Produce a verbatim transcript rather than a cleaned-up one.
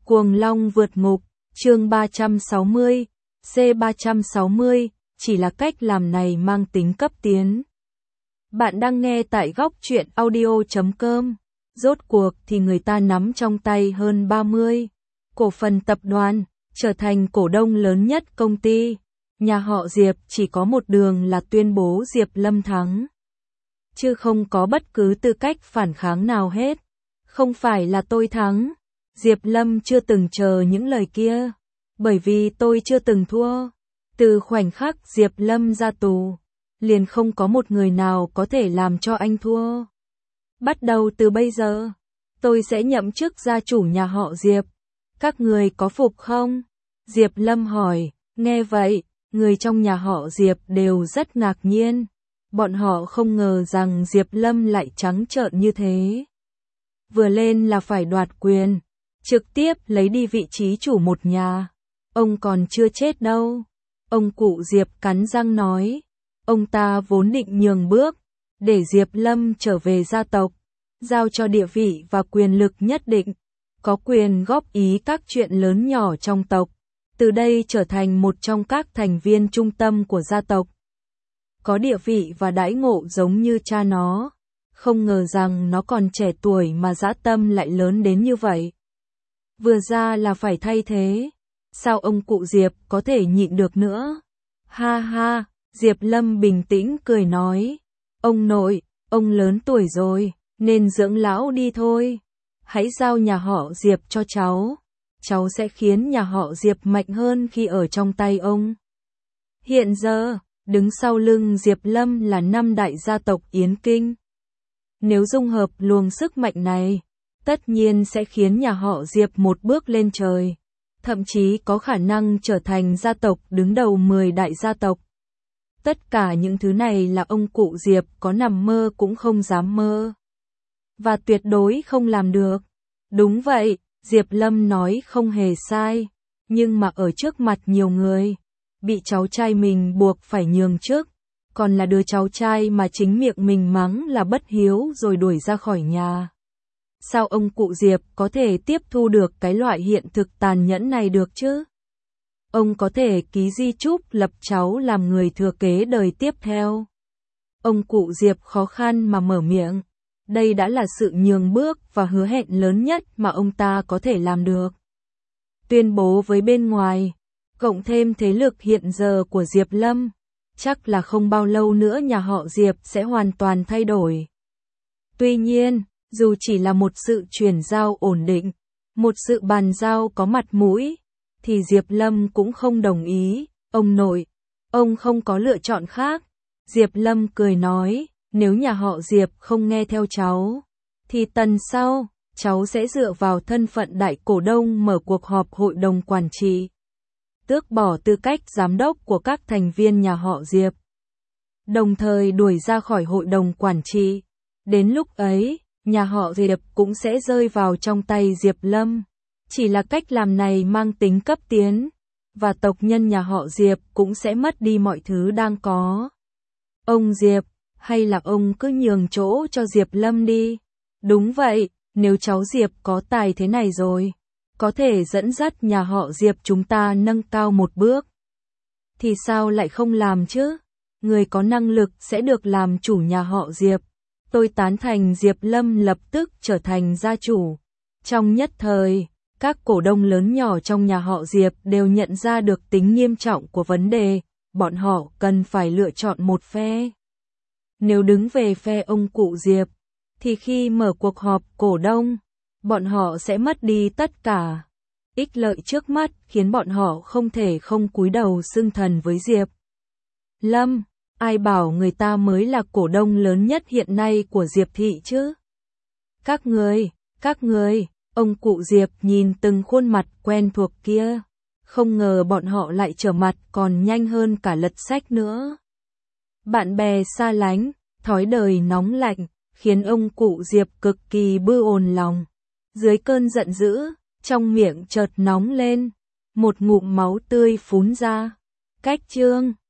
Cuồng Long vượt ngục, chương ba trăm sáu mươi, C ba trăm sáu mươi, chỉ là cách làm này mang tính cấp tiến. Bạn đang nghe tại góc truyện audio chấm com. Rốt cuộc thì người ta nắm trong tay hơn ba mươi cổ phần tập đoàn, trở thành cổ đông lớn nhất công ty. Nhà họ Diệp chỉ có một đường là tuyên bố Diệp Lâm thắng, chứ không có bất cứ tư cách phản kháng nào hết. Không phải là tôi thắng. Diệp Lâm chưa từng chờ những lời kia, bởi vì tôi chưa từng thua. Từ khoảnh khắc Diệp Lâm ra tù, liền không có một người nào có thể làm cho anh thua. Bắt đầu từ bây giờ, tôi sẽ nhậm chức gia chủ nhà họ Diệp. Các người có phục không? Diệp Lâm hỏi. Nghe vậy, người trong nhà họ Diệp đều rất ngạc nhiên. Bọn họ không ngờ rằng Diệp Lâm lại trắng trợn như thế. Vừa lên là phải đoạt quyền, trực tiếp lấy đi vị trí chủ một nhà. Ông còn chưa chết đâu. Ông cụ Diệp cắn răng nói. Ông ta vốn định nhường bước, để Diệp Lâm trở về gia tộc, giao cho địa vị và quyền lực nhất định, có quyền góp ý các chuyện lớn nhỏ trong tộc, từ đây trở thành một trong các thành viên trung tâm của gia tộc. Có địa vị và đãi ngộ giống như cha nó. Không ngờ rằng nó còn trẻ tuổi mà dã tâm lại lớn đến như vậy. Vừa ra là phải thay thế. Sao ông cụ Diệp có thể nhịn được nữa? Ha ha, Diệp Lâm bình tĩnh cười nói. Ông nội, ông lớn tuổi rồi, nên dưỡng lão đi thôi. Hãy giao nhà họ Diệp cho cháu. Cháu sẽ khiến nhà họ Diệp mạnh hơn khi ở trong tay ông. Hiện giờ, đứng sau lưng Diệp Lâm là năm đại gia tộc Yến Kinh. Nếu dung hợp luồng sức mạnh này, tất nhiên sẽ khiến nhà họ Diệp một bước lên trời, thậm chí có khả năng trở thành gia tộc đứng đầu mười đại gia tộc. Tất cả những thứ này là ông cụ Diệp có nằm mơ cũng không dám mơ, và tuyệt đối không làm được. Đúng vậy, Diệp Lâm nói không hề sai, nhưng mà ở trước mặt nhiều người, bị cháu trai mình buộc phải nhường trước, còn là đứa cháu trai mà chính miệng mình mắng là bất hiếu rồi đuổi ra khỏi nhà. Sao ông cụ Diệp có thể tiếp thu được cái loại hiện thực tàn nhẫn này được chứ? Ông có thể ký di chúc lập cháu làm người thừa kế đời tiếp theo. Ông cụ Diệp khó khăn mà mở miệng. Đây đã là sự nhường bước và hứa hẹn lớn nhất mà ông ta có thể làm được. Tuyên bố với bên ngoài, cộng thêm thế lực hiện giờ của Diệp Lâm, chắc là không bao lâu nữa nhà họ Diệp sẽ hoàn toàn thay đổi. Tuy nhiên, dù chỉ là một sự chuyển giao ổn định, một sự bàn giao có mặt mũi, thì Diệp Lâm cũng không đồng ý. Ông nội, ông không có lựa chọn khác. Diệp Lâm cười nói, nếu nhà họ Diệp không nghe theo cháu, thì tuần sau, cháu sẽ dựa vào thân phận đại cổ đông mở cuộc họp hội đồng quản trị, tước bỏ tư cách giám đốc của các thành viên nhà họ Diệp, đồng thời đuổi ra khỏi hội đồng quản trị. Đến lúc ấy, nhà họ Diệp cũng sẽ rơi vào trong tay Diệp Lâm. Chỉ là cách làm này mang tính cấp tiến, và tộc nhân nhà họ Diệp cũng sẽ mất đi mọi thứ đang có. Ông Diệp, hay là ông cứ nhường chỗ cho Diệp Lâm đi. Đúng vậy, nếu cháu Diệp có tài thế này rồi, có thể dẫn dắt nhà họ Diệp chúng ta nâng cao một bước, thì sao lại không làm chứ? Người có năng lực sẽ được làm chủ nhà họ Diệp. Tôi tán thành. Diệp Lâm lập tức trở thành gia chủ. Trong nhất thời, các cổ đông lớn nhỏ trong nhà họ Diệp đều nhận ra được tính nghiêm trọng của vấn đề, bọn họ cần phải lựa chọn một phe. Nếu đứng về phe ông cụ Diệp, thì khi mở cuộc họp cổ đông, bọn họ sẽ mất đi tất cả. Ích lợi trước mắt khiến bọn họ không thể không cúi đầu xưng thần với Diệp Lâm. Ai bảo người ta mới là cổ đông lớn nhất hiện nay của Diệp thị chứ? Các người, các người, ông cụ Diệp nhìn từng khuôn mặt quen thuộc kia. Không ngờ bọn họ lại trở mặt còn nhanh hơn cả lật sách nữa. Bạn bè xa lánh, thói đời nóng lạnh, khiến ông cụ Diệp cực kỳ bư ồn lòng. Dưới cơn giận dữ, trong miệng chợt nóng lên, một ngụm máu tươi phún ra. Cách chương